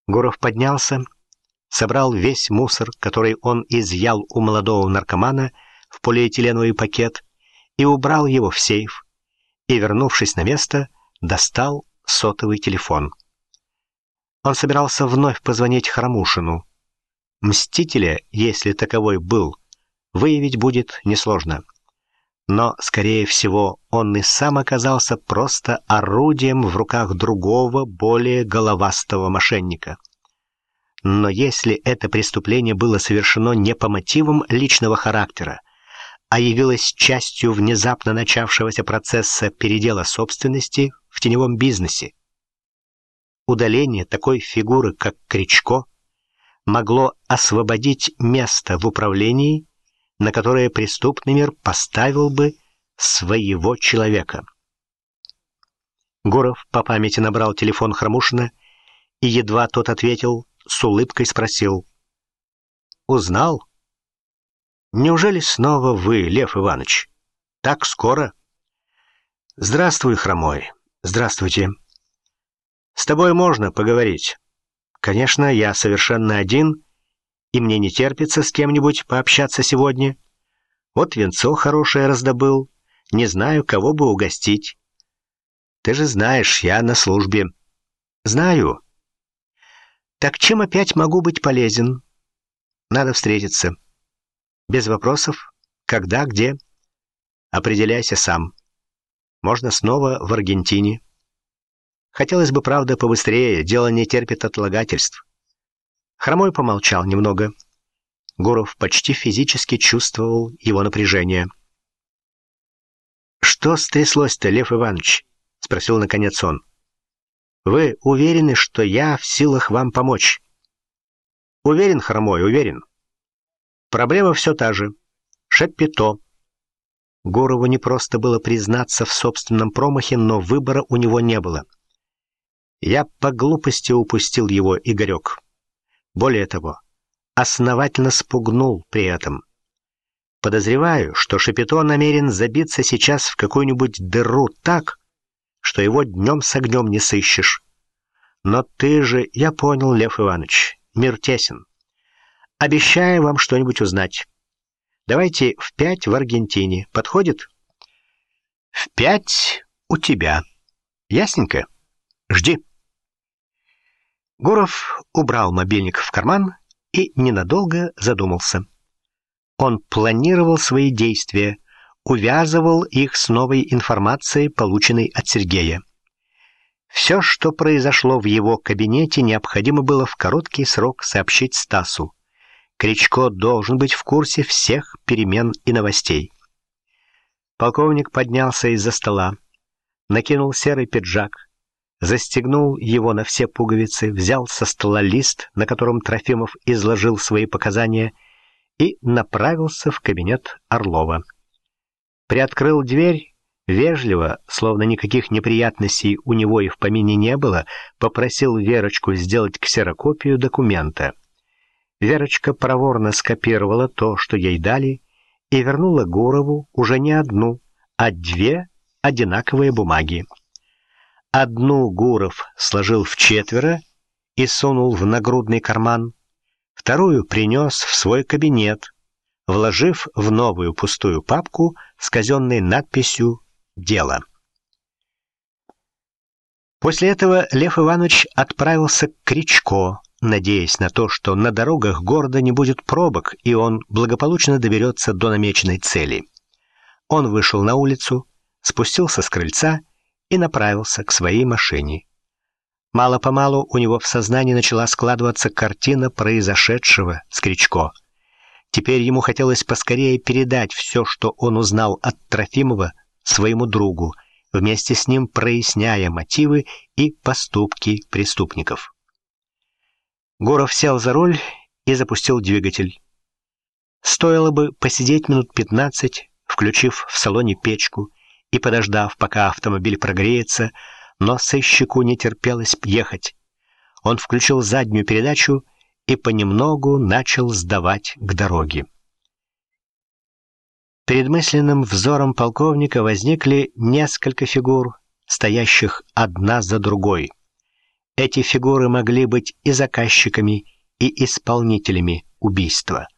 Гуров поднялся, собрал весь мусор, который он изъял у молодого наркомана, в полиэтиленовый пакет и убрал его в сейф, и, вернувшись на место, достал сотовый телефон. Он собирался вновь позвонить Хромушину. Мстителя, если таковой был, выявить будет несложно. Но, скорее всего, он и сам оказался просто орудием в руках другого, более головастого мошенника. Но если это преступление было совершено не по мотивам личного характера, а явилось частью внезапно начавшегося процесса передела собственности в теневом бизнесе, удаление такой фигуры, как Кричко, могло освободить место в управлении, на которое преступный мир поставил бы своего человека. Гуров по памяти набрал телефон Хромушина и, едва тот ответил, с улыбкой спросил: «Узнал? Неужели снова вы, Лев Иванович? Так скоро?» «Здравствуй, Хромой. Здравствуйте. С тобой можно поговорить? Конечно, я совершенно один, и мне не терпится с кем-нибудь пообщаться сегодня. Вот винцо хорошее раздобыл, не знаю, кого бы угостить. Ты же знаешь, я на службе». «Знаю. Так чем опять могу быть полезен? Надо встретиться. Без вопросов. Когда, где? Определяйся сам. Можно снова в Аргентине. Хотелось бы, правда, побыстрее, дело не терпит отлагательств». Хромой помолчал немного. Гуров почти физически чувствовал его напряжение. «Что стряслось-то, Лев Иванович?» — спросил наконец он. «Вы уверены, что я в силах вам помочь?» «Уверен, Хромой, уверен. Проблема все та же. Шапито». Гурову не просто было признаться в собственном промахе, но выбора у него не было. «Я по глупости упустил его, Игорек. Более того, основательно спугнул при этом. Подозреваю, что Шапито намерен забиться сейчас в какую-нибудь дыру так, что его днем с огнем не сыщешь. Но ты же, я понял, Лев Иванович, мир тесен. Обещаю вам что-нибудь узнать. Давайте в 5 в Аргентине. Подходит?» «В 5 у тебя. Ясненько? Жди». Гуров убрал мобильник в карман и ненадолго задумался. Он планировал свои действия, увязывал их с новой информацией, полученной от Сергея. Все, что произошло в его кабинете, необходимо было в короткий срок сообщить Стасу. Кричко должен быть в курсе всех перемен и новостей. Полковник поднялся из-за стола, накинул серый пиджак, застегнул его на все пуговицы, взял со стола лист, на котором Трофимов изложил свои показания, и направился в кабинет Орлова. Приоткрыл дверь, вежливо, словно никаких неприятностей у него и в помине не было, попросил Верочку сделать ксерокопию документа. Верочка проворно скопировала то, что ей дали, и вернула Гурову уже не одну, а 2 одинаковые бумаги. Одну Гуров сложил в 4 и сунул в нагрудный карман, вторую принес в свой кабинет, вложив в новую пустую папку с казенной надписью «Дело». После этого Лев Иванович отправился к Кричко, надеясь на то, что на дорогах города не будет пробок, и он благополучно доберется до намеченной цели. Он вышел на улицу, спустился с крыльца и направился к своей машине. Мало-помалу у него в сознании начала складываться картина произошедшего с Кричко. Теперь ему хотелось поскорее передать все, что он узнал от Трофимова, своему другу, вместе с ним проясняя мотивы и поступки преступников. Гуров сел за руль и запустил двигатель. Стоило бы посидеть минут 15, включив в салоне печку и подождав, пока автомобиль прогреется, но сыщику не терпелось ехать. Он включил заднюю передачу и понемногу начал сдавать к дороге. Перед мысленным взором полковника возникли несколько фигур, стоящих одна за другой. Эти фигуры могли быть и заказчиками, и исполнителями убийства.